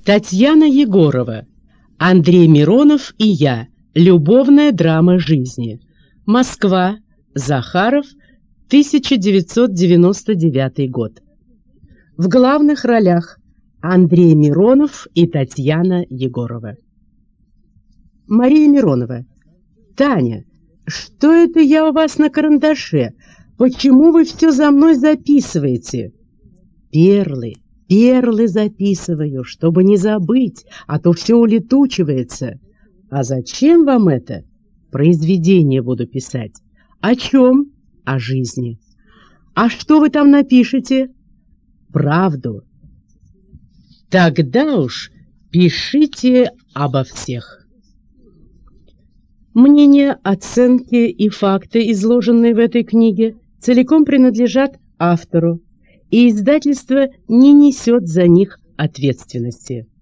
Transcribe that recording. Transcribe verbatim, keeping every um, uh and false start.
Татьяна Егорова. Андрей Миронов и я. Любовная драма жизни. Москва. Захаров. тысяча девятьсот девяносто девятый год. В главных ролях Андрей Миронов и Татьяна Егорова. Мария Миронова. Таня, что это я у вас на карандаше? Почему вы все за мной записываете? Перлы, перлы записываю, чтобы не забыть, а то все улетучивается. А зачем вам это? Произведение буду писать. О чем? О жизни. А что вы там напишете? Правду. Тогда уж пишите обо всех. Мнения, оценки и факты, изложенные в этой книге, целиком принадлежат автору, и издательство не несет за них ответственности.